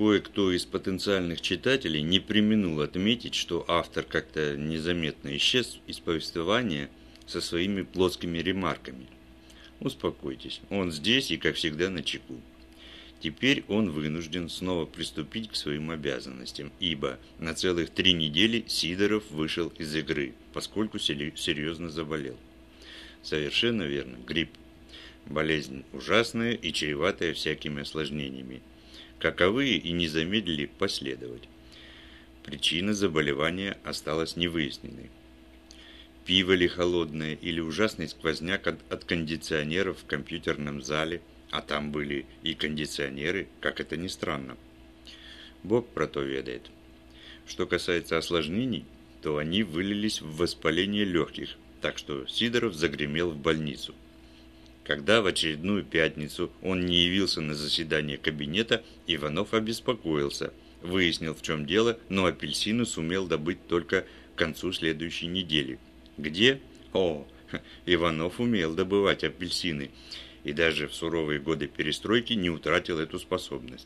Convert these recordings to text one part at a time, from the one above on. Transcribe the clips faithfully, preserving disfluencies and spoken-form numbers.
кое-кто из потенциальных читателей не преминул отметить, что автор как-то незаметно исчез из повествования со своими плоскими ремарками. Успокойтесь, он здесь и, как всегда, начеку. Теперь он вынужден снова приступить к своим обязанностям, ибо на целых три недели Сидоров вышел из игры, поскольку серьезно заболел. Совершенно верно, грипп. Болезнь ужасная и чреватая всякими осложнениями, каковые и не замедлили последовать. Причина заболевания осталась невыясненной. Пиво ли холодное или ужасный сквозняк от, от кондиционеров в компьютерном зале, а там были и кондиционеры, как это ни странно. Бог про то ведает. Что касается осложнений, то они вылились в воспаление легких, так что Сидоров загремел в больницу. Когда в очередную пятницу он не явился на заседание кабинета, Иванов обеспокоился, выяснил, в чем дело, но апельсины сумел добыть только к концу следующей недели. Где? О, Иванов умел добывать апельсины, и даже в суровые годы перестройки не утратил эту способность.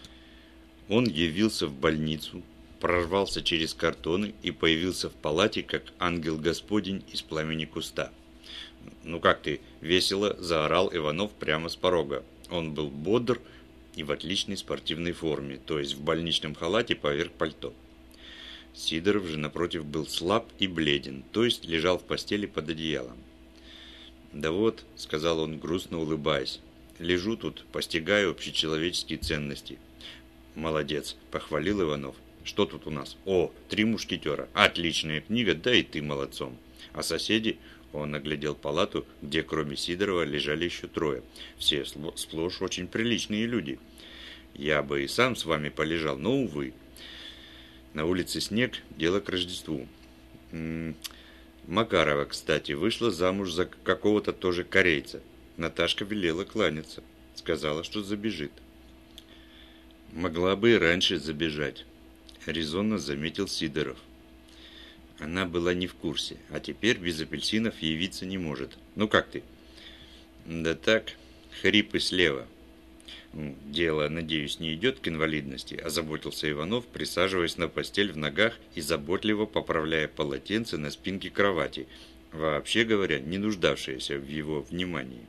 Он явился в больницу, прорвался через картоны и появился в палате, как ангел Господень из пламени куста. «Ну как ты?» – весело заорал Иванов прямо с порога. Он был бодр и в отличной спортивной форме, то есть в больничном халате поверх пальто. Сидоров же, напротив, был слаб и бледен, то есть лежал в постели под одеялом. «Да вот», – сказал он, грустно улыбаясь, – «лежу тут, постигаю общечеловеческие ценности». «Молодец», – похвалил Иванов. «Что тут у нас? О, «Три мушкетера». Отличная книга, да и ты молодцом. А соседи?» Он оглядел палату, где кроме Сидорова лежали еще трое. Все сплошь очень приличные люди. «Я бы и сам с вами полежал, но, увы. На улице снег, дело к Рождеству. М-м, Макарова, кстати, вышла замуж за какого-то тоже корейца. Наташка велела кланяться. Сказала, что забежит». «Могла бы и раньше забежать», — резонно заметил Сидоров. Она была не в курсе, а теперь без апельсинов явиться не может. Ну как ты? Да так, хрипы слева. Дело, надеюсь, не идет к инвалидности, озаботился Иванов, присаживаясь на постель в ногах и заботливо поправляя полотенце на спинке кровати, вообще говоря, не нуждавшееся в его внимании.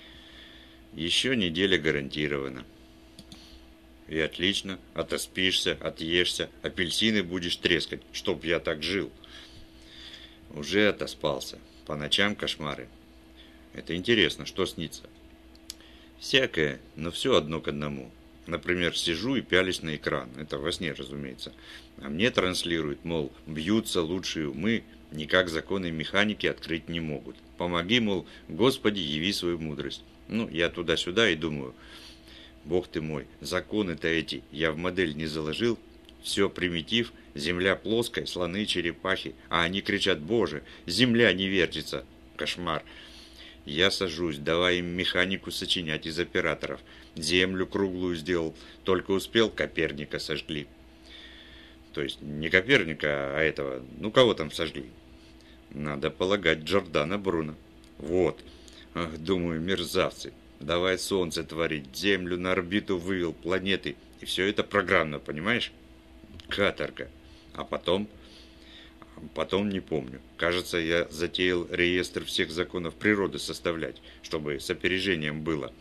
Еще неделя гарантирована. И отлично, отоспишься, отъешься, апельсины будешь трескать, чтоб я так жил. Уже отоспался. По ночам кошмары. Это интересно, что снится? Всякое, но все одно к одному. Например, сижу и пялюсь на экран. Это во сне, разумеется. А мне транслируют, мол, бьются лучшие умы, никак законы механики открыть не могут. Помоги, мол, Господи, яви свою мудрость. Ну, я туда-сюда и думаю, бог ты мой, законы-то эти я в модель не заложил. Все примитив, земля плоская, слоны, черепахи, а они кричат: «Боже, земля не вертится!» Кошмар. Я сажусь, давай им механику сочинять из операторов. Землю круглую сделал, только успел, Коперника сожгли. То есть не Коперника, а этого, ну кого там сожгли? Надо полагать, Джордано Бруно. Вот. Ах, думаю, мерзавцы. Давай солнце творить, землю на орбиту вывел, планеты. И все это программно, понимаешь? Каторга. А потом... Потом не помню. Кажется, я затеял реестр всех законов природы составлять, чтобы с опережением было.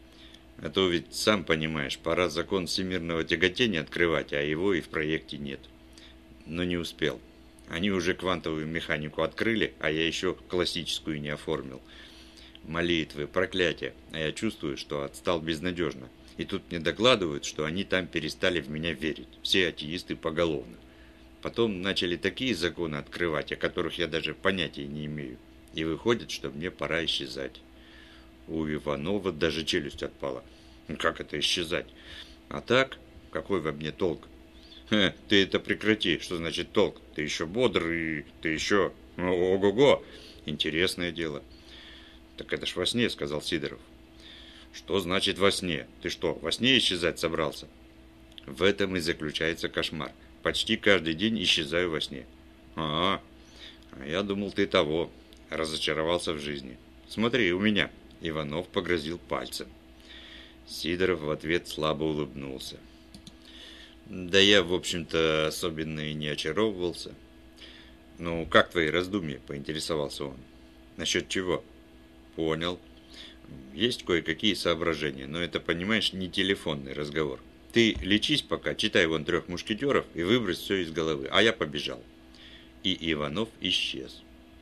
А то ведь, сам понимаешь, пора закон всемирного тяготения открывать, а его и в проекте нет. Но не успел. Они уже квантовую механику открыли, а я еще классическую не оформил. Молитвы, проклятия. А я чувствую, что отстал безнадежно. И тут мне докладывают, что они там перестали в меня верить. Все атеисты поголовно. Потом начали такие законы открывать, о которых я даже понятия не имею. И выходит, что мне пора исчезать. У Иванова даже челюсть отпала. Как это исчезать? А так, какой во мне толк? Ха, ты это прекрати. Что значит толк? Ты еще бодрый, ты еще... Ого-го! Интересное дело. Так это ж во сне, сказал Сидоров. Что значит во сне? Ты что, во сне исчезать собрался? В этом и заключается кошмар. Почти каждый день исчезаю во сне. А, а я думал, ты того. Разочаровался в жизни. Смотри, у меня. Иванов погрозил пальцем. Сидоров в ответ слабо улыбнулся. Да я, в общем-то, особенно и не очаровывался. Ну, как твои раздумья, поинтересовался он. Насчет чего? Понял. Есть кое-какие соображения, но это, понимаешь, не телефонный разговор. Ты лечись пока, читай вон «Трех мушкетеров» и выбрось все из головы, а я побежал. И Иванов исчез.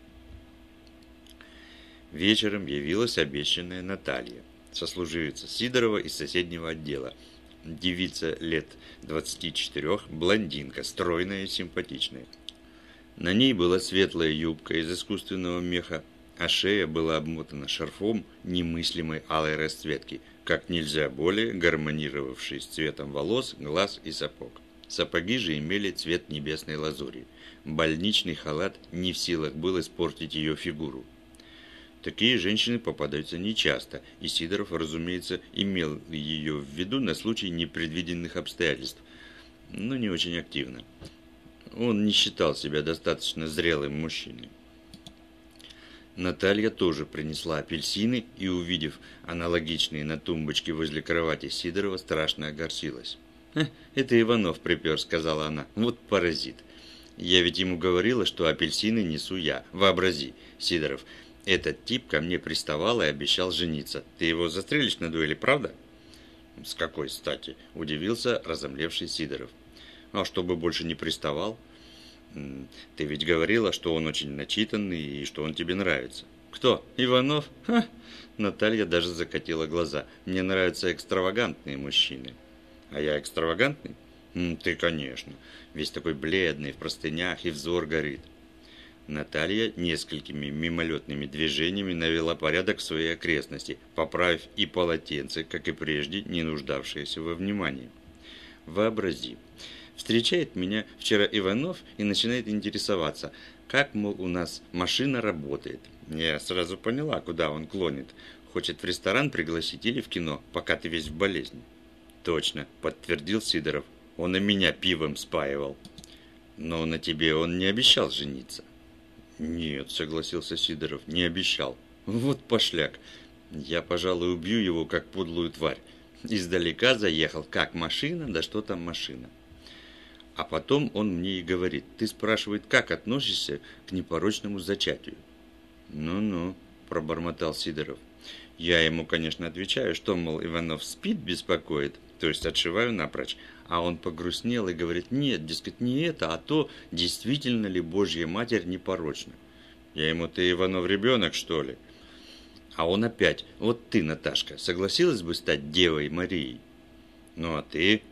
Вечером явилась обещанная Наталья, сослуживица Сидорова из соседнего отдела. Девица лет двадцати четырёх, блондинка, стройная и симпатичная. На ней была светлая юбка из искусственного меха, а шея была обмотана шарфом немыслимой алой расцветки, как нельзя более гармонировавший с цветом волос, глаз и сапог. Сапоги же имели цвет небесной лазури. Больничный халат не в силах был испортить ее фигуру. Такие женщины попадаются нечасто, и Сидоров, разумеется, имел ее в виду на случай непредвиденных обстоятельств, но не очень активно. Он не считал себя достаточно зрелым мужчиной. Наталья тоже принесла апельсины и, увидев аналогичные на тумбочке возле кровати Сидорова, страшно огорчилась. «Это Иванов припер», — сказала она. «Вот паразит. Я ведь ему говорила, что апельсины несу я. Вообрази, Сидоров, этот тип ко мне приставал и обещал жениться. Ты его застрелишь на дуэли, правда?» «С какой стати?» – удивился разомлевший Сидоров. «А чтобы больше не приставал? Ты ведь говорила, что он очень начитанный и что он тебе нравится». «Кто? Иванов? Ха!» Наталья даже закатила глаза. «Мне нравятся экстравагантные мужчины». «А я экстравагантный?» «Ты, конечно. Весь такой бледный, в простынях, и взор горит». Наталья несколькими мимолетными движениями навела порядок в своей окрестности, поправив и полотенце, как и прежде, не нуждавшееся во внимании. «Вообрази. Встречает меня вчера Иванов и начинает интересоваться, как, мол, у нас машина работает. Я сразу поняла, куда он клонит. Хочет в ресторан пригласить или в кино, пока ты весь в болезни». «Точно», — подтвердил Сидоров. «Он и меня пивом спаивал». «Но на тебе он не обещал жениться». «Нет», — согласился Сидоров, — «не обещал». «Вот пошляк. Я, пожалуй, убью его, как подлую тварь. Издалека заехал, как машина, да что там машина». А потом он мне и говорит, ты, спрашивает, как относишься к непорочному зачатию? «Ну-ну», — пробормотал Сидоров. Я ему, конечно, отвечаю, что, мол, Иванов спит, беспокоит, то есть отшиваю напрочь. А он погрустнел и говорит, нет, дескать, не это, а то, действительно ли Божья Матерь непорочна. Я ему, ты, Иванов, ребенок, что ли? А он опять, вот ты, Наташка, согласилась бы стать Девой Марией? Ну, а ты?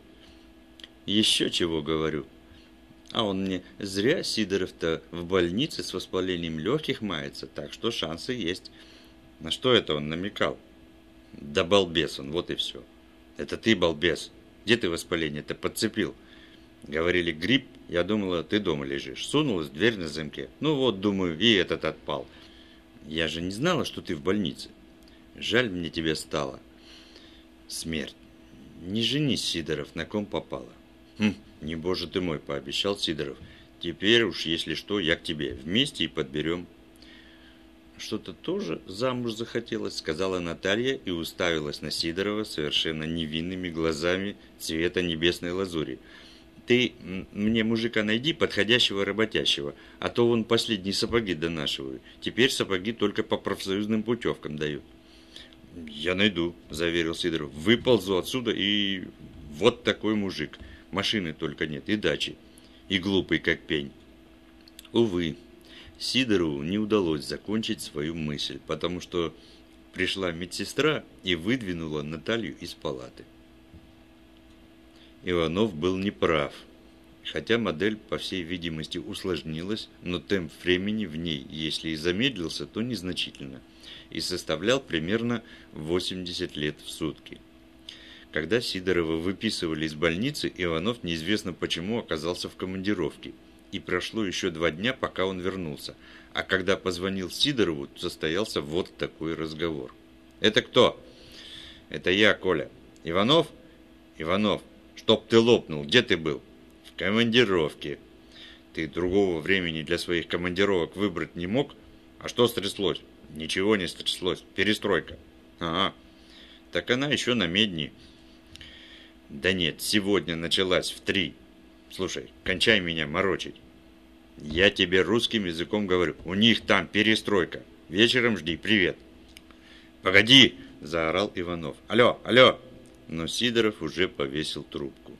Еще чего говорю. А он мне, зря Сидоров-то в больнице с воспалением легких мается, так что шансы есть. На что это он намекал? Да балбес он, вот и все. Это ты, балбес. Где ты воспаление-то подцепил? Говорили, грипп, я думала, ты дома лежишь. Сунулась в дверь на замке. Ну вот, думаю, и этот отпал. Я же не знала, что ты в больнице. Жаль мне тебя стало. Смерть. Не женись, Сидоров, на ком попало. Хм, не боже ты мой, пообещал Сидоров. Теперь уж, если что, я к тебе. Вместе и подберем. Что-то тоже замуж захотелось, сказала Наталья и уставилась на Сидорова совершенно невинными глазами цвета небесной лазури. Ты мне мужика найди, подходящего работящего, а то вон последние сапоги донашивают. Теперь сапоги только по профсоюзным путевкам дают. Я найду, заверил Сидоров. Выползу отсюда и вот такой мужик. Машины только нет и дачи. И глупый как пень. Увы. Сидорову не удалось закончить свою мысль, потому что пришла медсестра и выдвинула Наталью из палаты. Иванов был неправ. Хотя модель, по всей видимости, усложнилась, но темп времени в ней, если и замедлился, то незначительно, и составлял примерно восемьдесят лет в сутки. Когда Сидорова выписывали из больницы, Иванов неизвестно почему оказался в командировке. И прошло еще два дня, пока он вернулся. А когда позвонил Сидорову, состоялся вот такой разговор. «Это кто?» «Это я, Коля». «Иванов?» «Иванов, чтоб ты лопнул, где ты был?» «В командировке». «Ты другого времени для своих командировок выбрать не мог? А что стряслось?» «Ничего не стряслось. Перестройка». «Ага. Так она еще на медне». Да нет, сегодня началась в три. Слушай, кончай меня морочить. Я тебе русским языком говорю. У них там перестройка. Вечером жди, привет. Погоди, заорал Иванов. Алло, алло. Но Сидоров уже повесил трубку.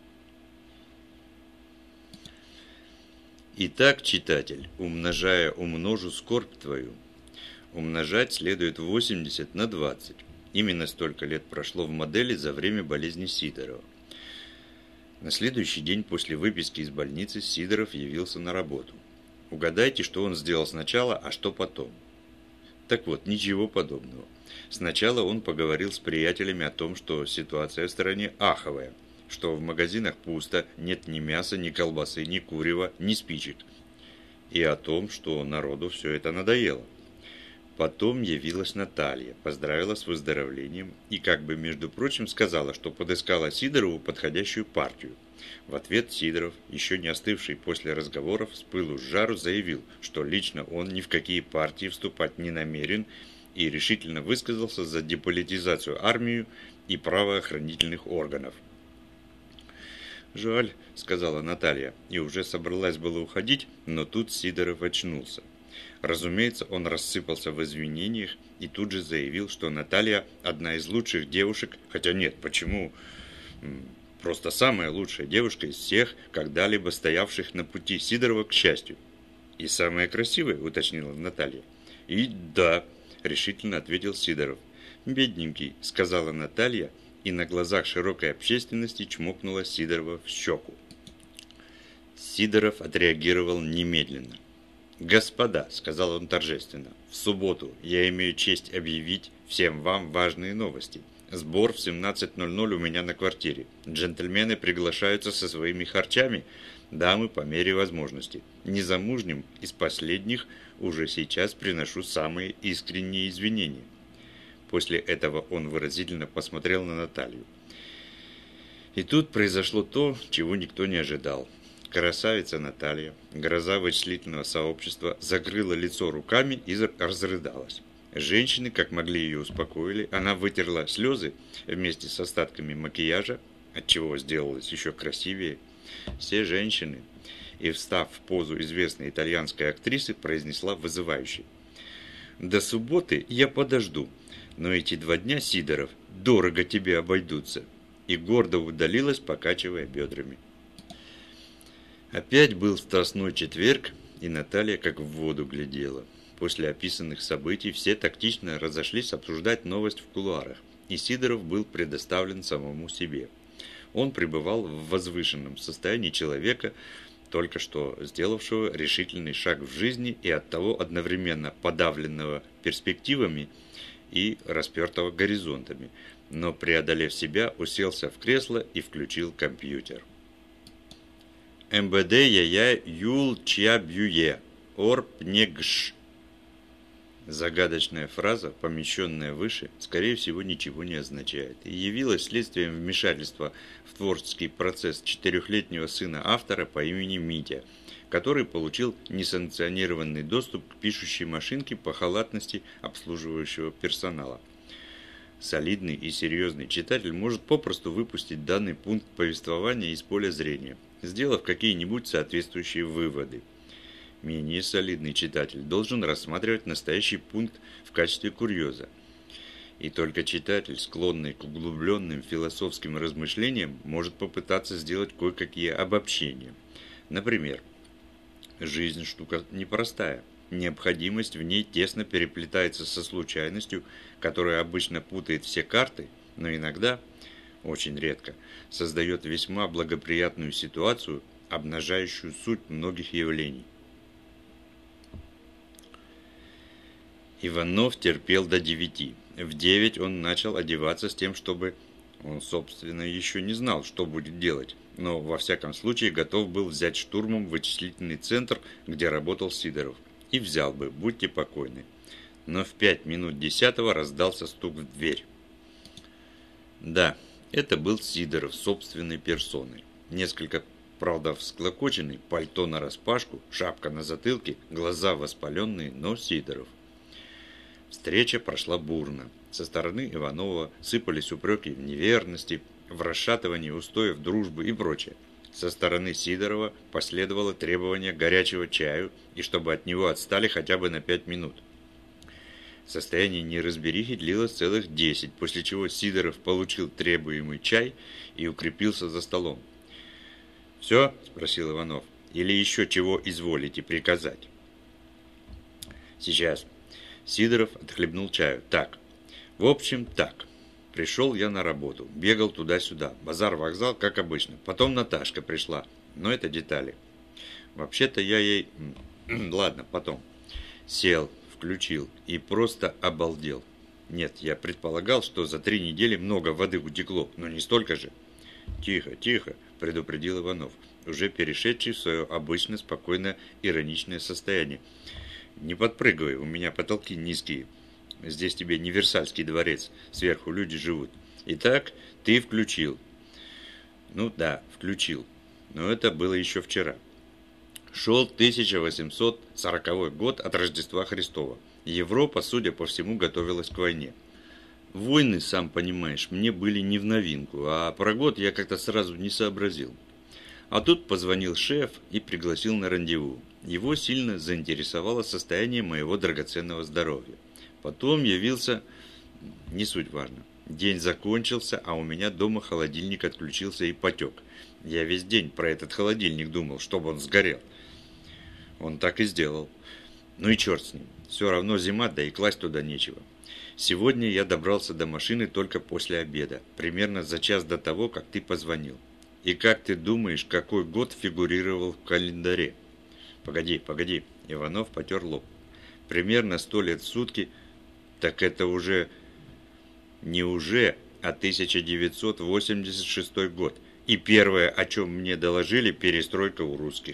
Итак, читатель, умножая умножу скорбь твою. Умножать следует восемьдесят на двадцать. Именно столько лет прошло в модели за время болезни Сидорова. На следующий день после выписки из больницы Сидоров явился на работу. Угадайте, что он сделал сначала, а что потом. Так вот, ничего подобного. Сначала он поговорил с приятелями о том, что ситуация в стране аховая, что в магазинах пусто, нет ни мяса, ни колбасы, ни курева, ни спичек. И о том, что народу все это надоело. Потом явилась Наталья, поздравила с выздоровлением и, как бы между прочим, сказала, что подыскала Сидорову подходящую партию. В ответ Сидоров, еще не остывший после разговоров, с пылу с жару заявил, что лично он ни в какие партии вступать не намерен и решительно высказался за деполитизацию армии и правоохранительных органов. «Жаль», — сказала Наталья, и уже собралась было уходить, но тут Сидоров очнулся. Разумеется, он рассыпался в извинениях и тут же заявил, что Наталья одна из лучших девушек, хотя нет, почему? Просто самая лучшая девушка из всех, когда-либо стоявших на пути Сидорова к счастью. И самая красивая, уточнила Наталья. И да, решительно ответил Сидоров. Бедненький, сказала Наталья, и на глазах широкой общественности чмокнула Сидорова в щеку. Сидоров отреагировал немедленно. «Господа», — сказал он торжественно, — «в субботу я имею честь объявить всем вам важные новости. Сбор в семнадцать ноль ноль у меня на квартире. Джентльмены приглашаются со своими харчами, дамы по мере возможности. Незамужним из последних уже сейчас приношу самые искренние извинения». После этого он выразительно посмотрел на Наталью. И тут произошло то, чего никто не ожидал. Красавица Наталья, гроза вычислительного сообщества, закрыла лицо руками и разрыдалась. Женщины, как могли, ее успокоили. Она вытерла слезы вместе с остатками макияжа, отчего сделалась еще красивее. Все женщины, и встав в позу известной итальянской актрисы, произнесла вызывающе: «До субботы я подожду, но эти два дня, Сидоров, дорого тебе обойдутся». И гордо удалилась, покачивая бедрами. Опять был страстной четверг, и Наталья как в воду глядела. После описанных событий все тактично разошлись обсуждать новость в кулуарах, и Сидоров был предоставлен самому себе. Он пребывал в возвышенном состоянии человека, только что сделавшего решительный шаг в жизни и оттого одновременно подавленного перспективами и распертого горизонтами, но, преодолев себя, уселся в кресло и включил компьютер. МБД яя юл чья бьюе, орп негш. Загадочная фраза, помещенная выше, скорее всего, ничего не означает и явилась следствием вмешательства в творческий процесс четырехлетнего сына автора по имени Митя, который получил несанкционированный доступ к пишущей машинке по халатности обслуживающего персонала. Солидный и серьезный читатель может попросту выпустить данный пункт повествования из поля зрения, сделав какие-нибудь соответствующие выводы. Менее солидный читатель должен рассматривать настоящий пункт в качестве курьеза. И только читатель, склонный к углубленным философским размышлениям, может попытаться сделать кое-какие обобщения. Например, жизнь штука непростая. Необходимость в ней тесно переплетается со случайностью, которая обычно путает все карты, но иногда, очень редко, создает весьма благоприятную ситуацию, обнажающую суть многих явлений. Иванов терпел до девяти. В девять он начал одеваться с тем, чтобы... Он, собственно, еще не знал, что будет делать, но, во всяком случае, готов был взять штурмом вычислительный центр, где работал Сидоров. И взял бы, будьте покойны. Но в пять минут десятого раздался стук в дверь. Да, это был Сидоров собственной персоной. Несколько, правда, всклокоченный, пальто нараспашку, шапка на затылке, глаза воспаленные, но Сидоров. Встреча прошла бурно. Со стороны Иванова сыпались упреки в неверности, в расшатывании устоев дружбы и прочее. Со стороны Сидорова последовало требование горячего чаю и чтобы от него отстали хотя бы на пять минут. Состояние неразберихи длилось целых десять, после чего Сидоров получил требуемый чай и укрепился за столом. «Все?» – спросил Иванов. «Или еще чего изволите приказать?» «Сейчас». Сидоров отхлебнул чаю. «Так, в общем, так. Пришел я на работу, бегал туда-сюда, базар-вокзал, как обычно. Потом Наташка пришла, но это детали. Вообще-то я ей... Ладно, потом. Сел, включил и просто обалдел. Нет, я предполагал, что за три недели много воды утекло, но не столько же». «Тихо, тихо», – предупредил Иванов, уже перешедший в свое обычно спокойно ироничное состояние. «Не подпрыгивай, у меня потолки низкие. Здесь тебе не Версальский дворец, сверху люди живут. Итак, ты включил». «Ну да, включил. Но это было еще вчера. Шел тысяча восемьсот сороковой год от Рождества Христова. Европа, судя по всему, готовилась к войне. Войны, сам понимаешь, мне были не в новинку, а про год я как-то сразу не сообразил. А тут позвонил шеф и пригласил на рандеву. Его сильно заинтересовало состояние моего драгоценного здоровья. Потом явился... Не суть важно. День закончился, а у меня дома холодильник отключился и потек. Я весь день про этот холодильник думал, чтобы он сгорел. Он так и сделал. Ну и черт с ним. Все равно зима, да и класть туда нечего. Сегодня я добрался до машины только после обеда, примерно за час до того, как ты позвонил. И как ты думаешь, какой год фигурировал в календаре? Погоди, погоди. Иванов потер лоб. Примерно сто лет в сутки... Так это уже не уже, а тысяча девятьсот восемьдесят шестой год. И первое, о чем мне доложили, перестройка у русских.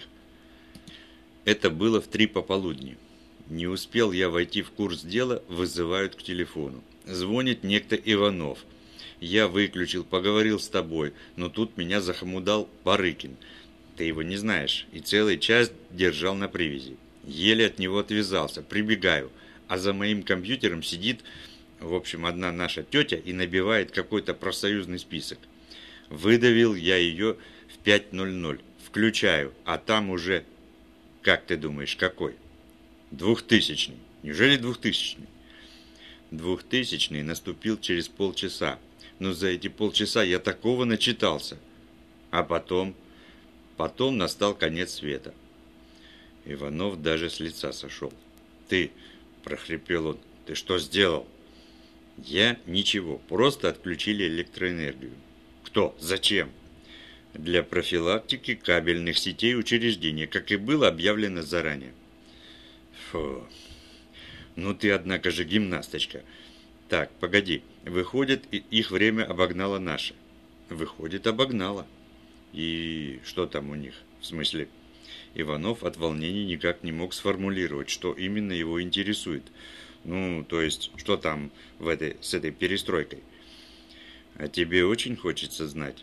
Это было в три пополудни. Не успел я войти в курс дела, вызывают к телефону. Звонит некто Иванов. Я выключил, поговорил с тобой, но тут меня захомудал Барыкин. Ты его не знаешь, и целый час держал на привязи. Еле от него отвязался, прибегаю. А за моим компьютером сидит, в общем, одна наша тетя и набивает какой-то профсоюзный список. Выдавил я ее в пять ноль ноль. Включаю, а там уже, как ты думаешь, какой? Двухтысячный. Неужели двухтысячный? Двухтысячный наступил через полчаса. Но за эти полчаса я такого начитался. А потом... Потом настал конец света. Иванов даже с лица сошел. Ты... прохрипел он. «Ты что сделал?» «Я ничего. Просто отключили электроэнергию». «Кто? Зачем?» «Для профилактики кабельных сетей учреждения, как и было объявлено заранее». «Фу. Ну ты, однако же, гимнасточка. Так, погоди. Выходит, их время обогнало наше». «Выходит, обогнало». «И что там у них? В смысле?» Иванов от волнения никак не мог сформулировать, что именно его интересует. Ну, то есть, что там в этой, с этой перестройкой. А тебе очень хочется знать?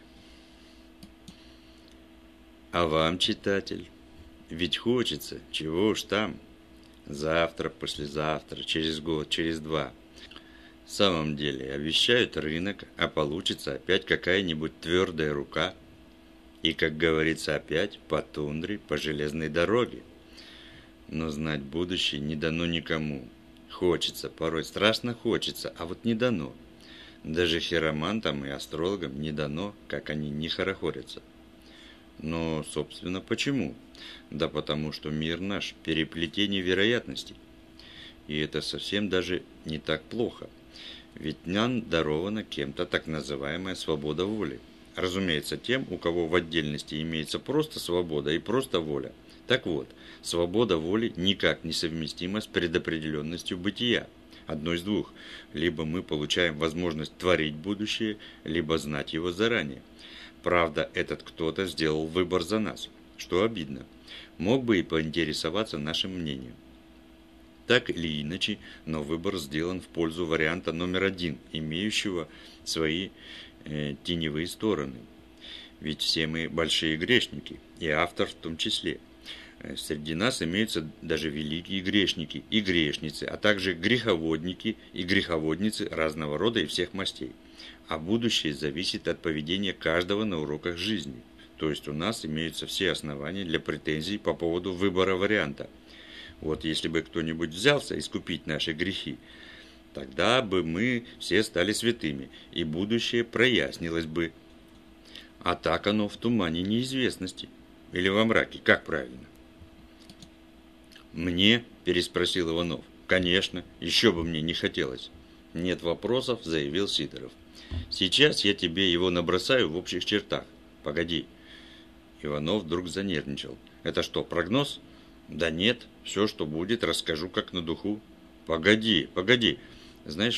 А вам, читатель? Ведь хочется, чего уж там. Завтра, послезавтра, через год, через два. В самом деле, обещают рынок, а получится опять какая-нибудь твердая рука. И, как говорится, опять по тундре, по железной дороге. Но знать будущее не дано никому. Хочется, порой страшно хочется, а вот не дано. Даже хиромантам и астрологам не дано, как они не хорохорятся. Но, собственно, почему? Да потому что мир наш – переплетение вероятностей. И это совсем даже не так плохо. Ведь нам дарована кем-то так называемая свобода воли. Разумеется, тем, у кого в отдельности имеется просто свобода и просто воля. Так вот, свобода воли никак не совместима с предопределенностью бытия. Одно из двух. Либо мы получаем возможность творить будущее, либо знать его заранее. Правда, этот кто-то сделал выбор за нас, что обидно. Мог бы и поинтересоваться нашим мнением. Так или иначе, но выбор сделан в пользу варианта номер один, имеющего свои э, теневые стороны. Ведь все мы большие грешники, и автор в том числе. Среди нас имеются даже великие грешники и грешницы, а также греховодники и греховодницы разного рода и всех мастей. а будущее зависит от поведения каждого на уроках жизни. То есть у нас имеются все основания для претензий по поводу выбора варианта. Вот если бы кто-нибудь взялся искупить наши грехи, тогда бы мы все стали святыми, и будущее прояснилось бы. А так оно в тумане неизвестности. Или во мраке, как правильно? «Мне?» – переспросил Иванов. «Конечно, еще бы мне не хотелось». «Нет вопросов», – заявил Сидоров. «Сейчас я тебе его набросаю в общих чертах. Погоди». Иванов вдруг занервничал. «Это что, прогноз?» «Да нет, все, что будет, расскажу как на духу». «Погоди, погоди. Знаешь,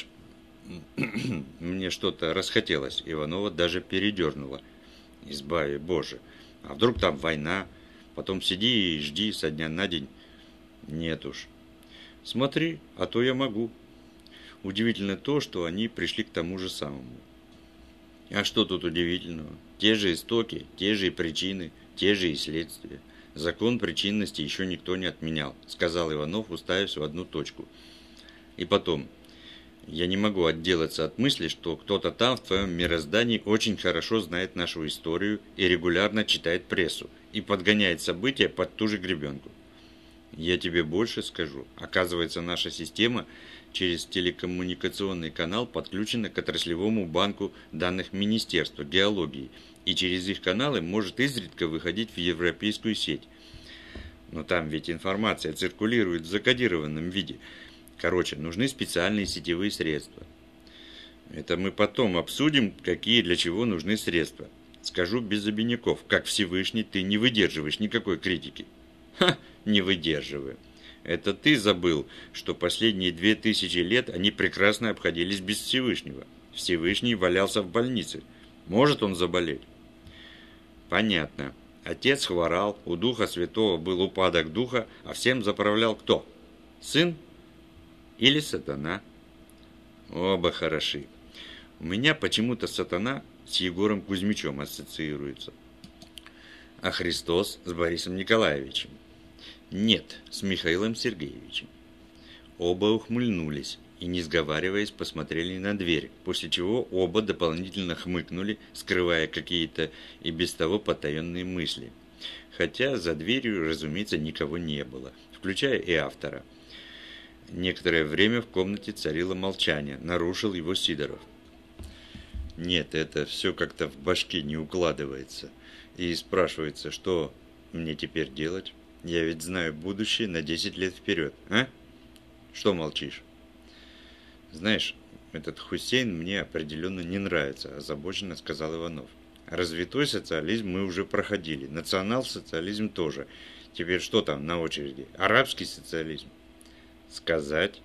мне что-то расхотелось». Иванова даже передернуло. «Избави Боже. А вдруг там война? Потом сиди и жди со дня на день». «Нет уж». «Смотри, а то я могу». Удивительно то, что они пришли к тому же самому. А что тут удивительного? Те же истоки, те же и причины, те же и следствия. Закон причинности еще никто не отменял, сказал Иванов, уставившись в одну точку. И потом, я не могу отделаться от мысли, что кто-то там в твоем мироздании очень хорошо знает нашу историю и регулярно читает прессу и подгоняет события под ту же гребенку. Я тебе больше скажу. Оказывается, наша система через телекоммуникационный канал подключена к отраслевому банку данных Министерства геологии и через их каналы может изредка выходить в европейскую сеть. Но там ведь информация циркулирует в закодированном виде. Короче, нужны специальные сетевые средства. Это мы потом обсудим, какие для чего нужны средства. Скажу без обиняков, как Всевышний, ты не выдерживаешь никакой критики. Ха, не выдерживаю. Это ты забыл, что последние две тысячи лет они прекрасно обходились без Всевышнего. Всевышний валялся в больнице. Может он заболеть? Понятно. Отец хворал, у Духа Святого был упадок духа, а всем заправлял кто? Сын или сатана? Оба хороши. У меня почему-то сатана с Егором Кузьмичем ассоциируется. А Христос с Борисом Николаевичем. Нет, с Михаилом Сергеевичем. Оба ухмыльнулись и, не сговариваясь, посмотрели на дверь, после чего оба дополнительно хмыкнули, скрывая какие-то и без того потаенные мысли. Хотя за дверью, разумеется, никого не было, включая и автора. Некоторое время в комнате царило молчание, нарушил его Сидоров. Нет, это все как-то в башке не укладывается. И спрашивается, что мне теперь делать? Я ведь знаю будущее на десять лет вперед, а? Что молчишь? Знаешь, этот Хусейн мне определенно не нравится, озабоченно сказал Иванов. Развитой социализм мы уже проходили, национал-социализм тоже. Теперь что там на очереди? Арабский социализм? Сказать?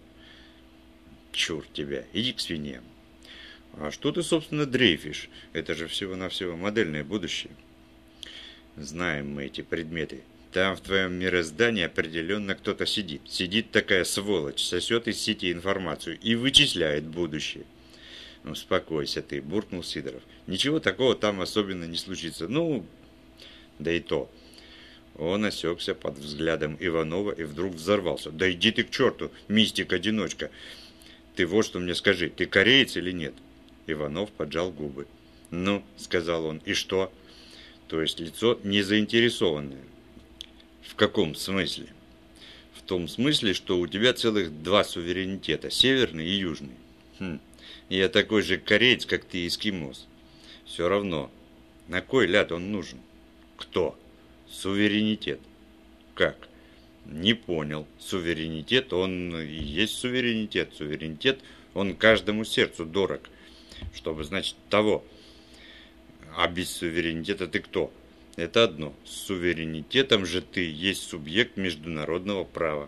Чур тебя, иди к свиньям. А что ты, собственно, дрейфишь? Это же всего-навсего модельное будущее. Знаем мы эти предметы. Там в твоем мироздании определенно кто-то сидит. Сидит такая сволочь, сосет из сети информацию и вычисляет будущее. Ну, успокойся ты, буркнул Сидоров. Ничего такого там особенно не случится. Ну, да и то. Он осекся под взглядом Иванова и вдруг взорвался. Да иди ты к черту, мистик-одиночка. Ты вот что мне скажи, ты кореец или нет? Иванов поджал губы. Ну, сказал он, и что? То есть лицо не заинтересованное. В каком смысле? В том смысле, что у тебя целых два суверенитета, северный и южный. Хм, я такой же кореец, как ты, эскимос. Все равно, на кой ляд он нужен? Кто? Суверенитет. Как? Не понял. Суверенитет, он и есть суверенитет. Суверенитет, он каждому сердцу дорог. Чтобы, значит, того. А без суверенитета ты кто? Это одно. С суверенитетом же ты есть субъект международного права.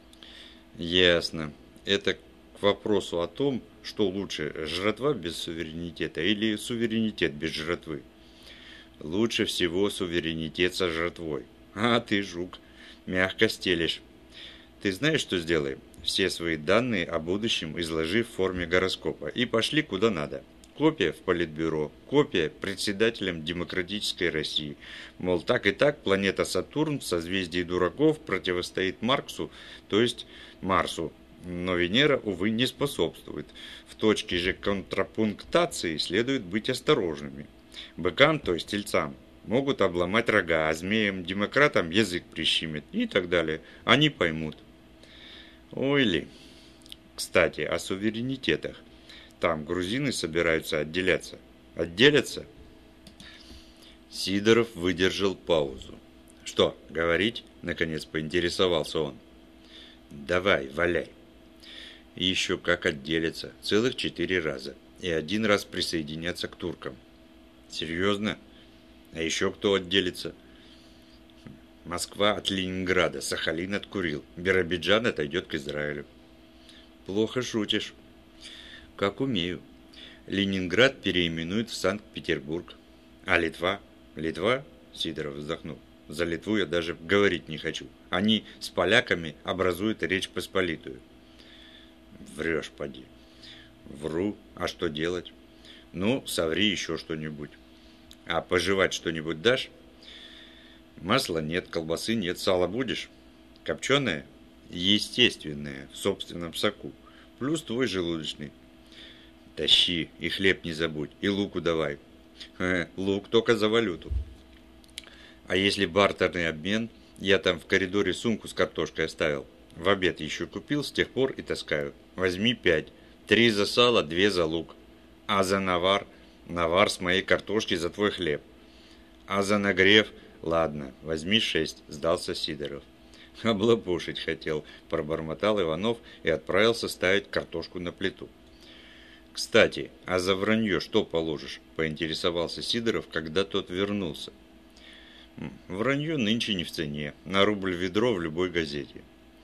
Ясно. Это к вопросу о том, что лучше, жратва без суверенитета или суверенитет без жратвы. Лучше всего суверенитет со жратвой. А ты, жук, мягко стелишь. Ты знаешь, что сделаем? Все свои данные о будущем изложи в форме гороскопа и пошли куда надо. Копия в Политбюро, копия председателям Демократической России. Мол, так и так планета Сатурн в созвездии дураков противостоит Марксу, то есть Марсу. Но Венера, увы, не способствует. В точке же контрапунктации следует быть осторожными. Быкам, то есть тельцам, могут обломать рога, а змеям, демократам язык прищемит и так далее. Они поймут. Ой ли. Кстати, о суверенитетах. Там грузины собираются отделяться. Отделятся? Сидоров выдержал паузу. Что, говорить? Наконец поинтересовался он. Давай, валяй. И еще как отделятся. Целых четыре раза. И один раз присоединятся к туркам. Серьезно? А еще кто отделится? Москва от Ленинграда, Сахалин от Курил, Биробиджан отойдет к Израилю. Плохо шутишь. Как умею. Ленинград переименуют в Санкт-Петербург. А Литва? Литва? Сидоров вздохнул. За Литву я даже говорить не хочу. Они с поляками образуют Речь Посполитую. Врешь, поди. Вру. А что делать? Ну, соври еще что-нибудь. А пожевать что-нибудь дашь? Масла нет, колбасы нет, сало будешь? Копченое? Естественное, в собственном соку. Плюс твой желудочный. Тащи, и хлеб не забудь, и луку давай. Ха, лук только за валюту. А если бартерный обмен? Я там в коридоре сумку с картошкой оставил. В обед еще купил, с тех пор и таскаю. Возьми пять. Три за сало, две за лук. А за навар? Навар с моей картошки за твой хлеб. А за нагрев? Ладно, возьми шесть, сдался Сидоров. Облапушить хотел, пробормотал Иванов и отправился ставить картошку на плиту. Кстати, а за вранье что положишь? Поинтересовался Сидоров, когда тот вернулся. Вранье нынче не в цене, на рубль ведро в любой газете.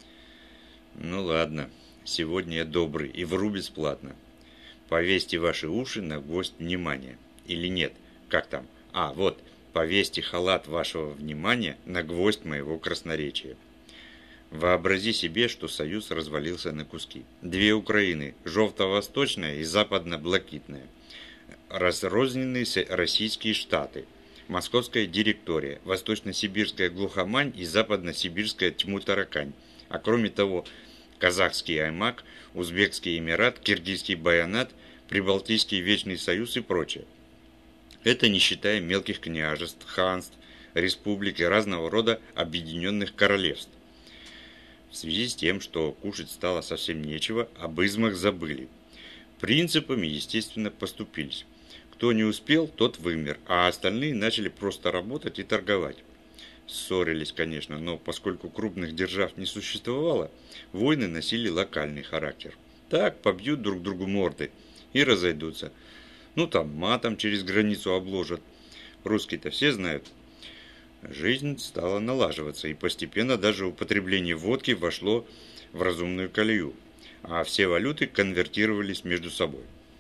Ну ладно, сегодня я добрый и вру бесплатно. Повесьте ваши уши на гвоздь внимания. Или нет, как там? А, вот, повесьте халат вашего внимания на гвоздь моего красноречия. Вообрази себе, что Союз развалился на куски. Две Украины, желто-восточная и западно-блакитная. Разрозненные российские штаты. Московская директория, восточно-сибирская глухомань и западно-сибирская тьму-таракань. А кроме того, казахский Аймак, узбекский Эмират, киргизский Баянат, Прибалтийский Вечный Союз и прочее. Это не считая мелких княжеств, ханств, республик и разного рода объединенных королевств. В связи с тем, что кушать стало совсем нечего, об измах забыли. Принципами, естественно, поступились. Кто не успел, тот вымер, а остальные начали просто работать и торговать. Ссорились, конечно, но поскольку крупных держав не существовало, войны носили локальный характер. Так побьют друг другу морды и разойдутся. Ну там матом через границу обложат. Русские-то все знают. Жизнь стала налаживаться, и постепенно даже употребление водки вошло в разумную колею, а все валюты конвертировались между собой.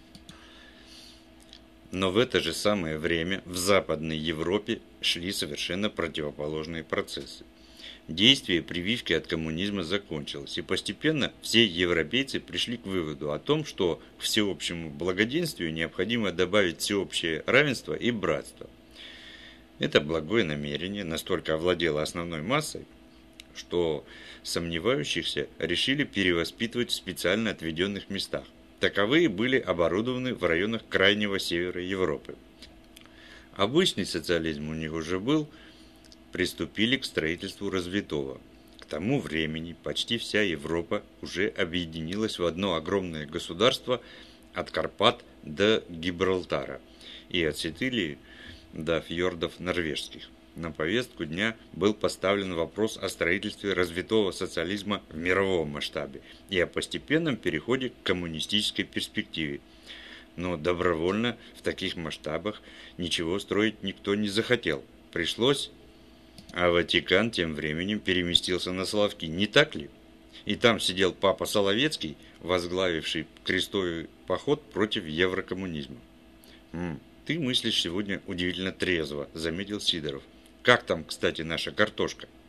Но в это же самое время в Западной Европе шли совершенно противоположные процессы. Действие прививки от коммунизма закончилось, и постепенно все европейцы пришли к выводу о том, что к всеобщему благоденствию необходимо добавить всеобщее равенство и братство. Это благое намерение настолько овладело основной массой, что сомневающихся решили перевоспитывать в специально отведенных местах. Таковые были оборудованы в районах крайнего севера Европы. Обычный социализм у них уже был, приступили к строительству развитого. К тому времени почти вся Европа уже объединилась в одно огромное государство от Карпат до Гибралтара и от Сицилии до фьордов норвежских. На повестку дня был поставлен вопрос о строительстве развитого социализма в мировом масштабе и о постепенном переходе к коммунистической перспективе. Но добровольно в таких масштабах ничего строить никто не захотел. Пришлось, а Ватикан тем временем переместился на Соловки, не так ли? И там сидел папа Соловецкий, возглавивший крестовый поход против еврокоммунизма. «М, ты мыслишь сегодня удивительно трезво», — заметил Сидоров. «Как там, кстати, наша картошка?»